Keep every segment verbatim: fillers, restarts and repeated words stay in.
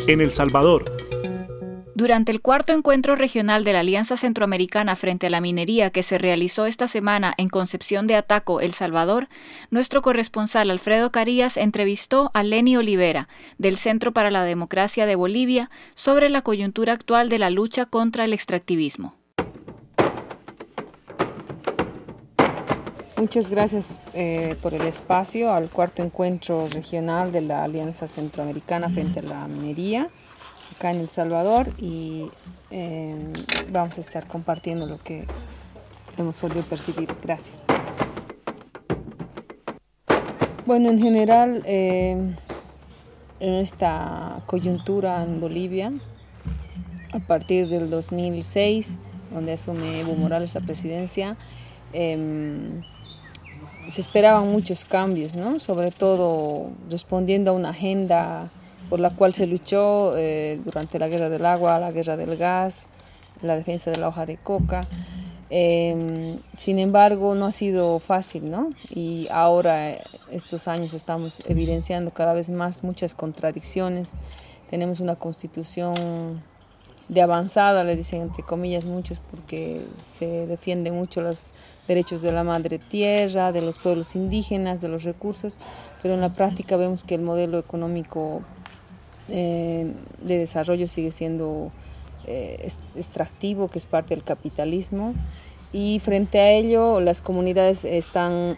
en El Salvador. Durante el cuarto encuentro regional de la Alianza Centroamericana frente a la minería que se realizó esta semana en Concepción de Ataco, El Salvador, nuestro corresponsal Alfredo Carías entrevistó a Leni Olivera, del Centro para la Democracia de Bolivia, sobre la coyuntura actual de la lucha contra el extractivismo. Muchas gracias eh, por el espacio al cuarto encuentro regional de la Alianza Centroamericana frente a la minería, acá en El Salvador, y eh, vamos a estar compartiendo lo que hemos podido percibir. Gracias. Bueno, en general, eh, en esta coyuntura en Bolivia, a partir del dos mil seis, donde asume Evo Morales la presidencia, eh, se esperaban muchos cambios, ¿no? Sobre todo respondiendo a una agenda por la cual se luchó eh, durante la guerra del agua, la guerra del gas, la defensa de la hoja de coca. Eh, sin embargo, no ha sido fácil, ¿no? Y ahora, estos años, estamos evidenciando cada vez más muchas contradicciones. Tenemos una constitución de avanzada, le dicen entre comillas muchos, porque se defienden mucho los derechos de la madre tierra, de los pueblos indígenas, de los recursos, pero en la práctica vemos que el modelo económico eh, de desarrollo sigue siendo eh, extractivo, que es parte del capitalismo, y frente a ello las comunidades están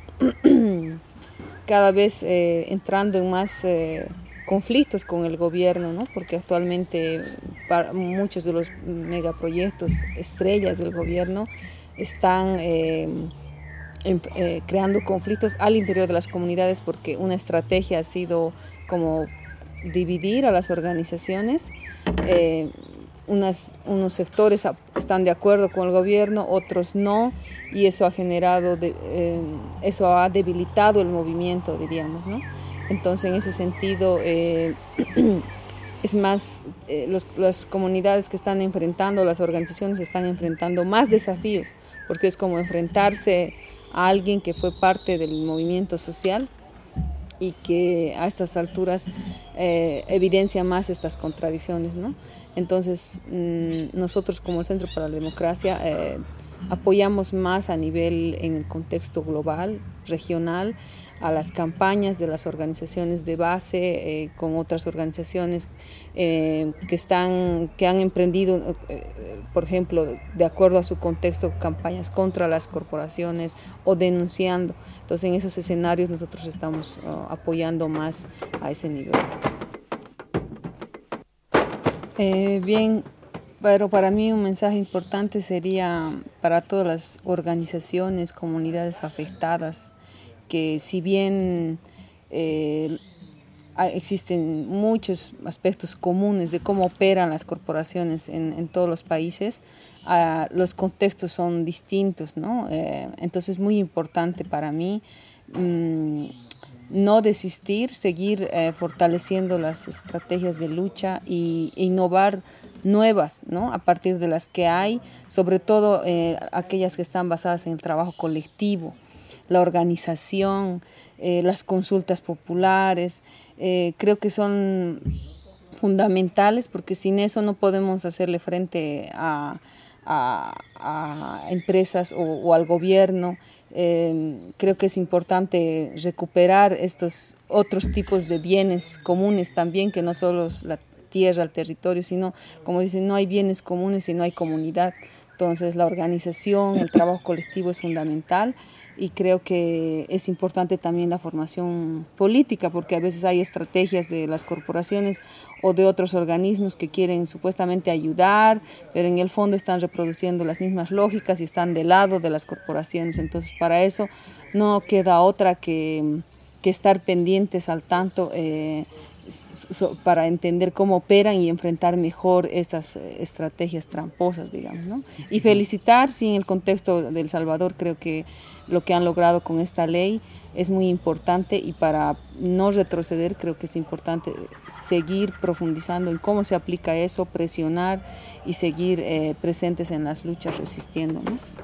cada vez eh, entrando en más eh, conflictos con el gobierno, ¿no? Porque actualmente para muchos de los megaproyectos estrellas del gobierno están eh, en, eh, creando conflictos al interior de las comunidades, porque una estrategia ha sido como dividir a las organizaciones. Eh, unas, unos sectores están de acuerdo con el gobierno, otros no, y eso ha generado, de, eh, eso ha debilitado el movimiento, diríamos, ¿no? Entonces, en ese sentido, eh, es más, eh, los, las comunidades que están enfrentando, las organizaciones están enfrentando más desafíos, porque es como enfrentarse a alguien que fue parte del movimiento social y que a estas alturas eh, evidencia más estas contradicciones, ¿no? Entonces, mmm, nosotros como el Centro para la Democracia eh, apoyamos más a nivel, en el contexto global, regional, a las campañas de las organizaciones de base eh, con otras organizaciones eh, que, están, que han emprendido, eh, por ejemplo, de acuerdo a su contexto, campañas contra las corporaciones o denunciando. Entonces, en esos escenarios nosotros estamos uh, apoyando más a ese nivel. Eh, bien, pero para mí un mensaje importante sería para todas las organizaciones, comunidades afectadas, que si bien eh, existen muchos aspectos comunes de cómo operan las corporaciones en, en todos los países, uh, los contextos son distintos, ¿no? Eh, entonces es muy importante para mí um, no desistir, seguir eh, fortaleciendo las estrategias de lucha y innovar nuevas, ¿no? A partir de las que hay, sobre todo eh, aquellas que están basadas en el trabajo colectivo, la organización, eh, las consultas populares. Eh, creo que son fundamentales, porque sin eso no podemos hacerle frente a, a, a empresas o, o al gobierno. Eh, creo que es importante recuperar estos otros tipos de bienes comunes también, que no solo es la tierra, el territorio, sino, como dicen, no hay bienes comunes si no hay comunidad. Entonces, la organización, el trabajo colectivo es fundamental, y creo que es importante también la formación política, porque a veces hay estrategias de las corporaciones o de otros organismos que quieren supuestamente ayudar, pero en el fondo están reproduciendo las mismas lógicas y están del lado de las corporaciones. Entonces, para eso no queda otra que, que estar pendientes al tanto eh, para entender cómo operan y enfrentar mejor estas estrategias tramposas, digamos, ¿no? Y felicitar, sí, en el contexto de El Salvador, creo que lo que han logrado con esta ley es muy importante, y para no retroceder creo que es importante seguir profundizando en cómo se aplica eso, presionar y seguir eh, presentes en las luchas, resistiendo, ¿no?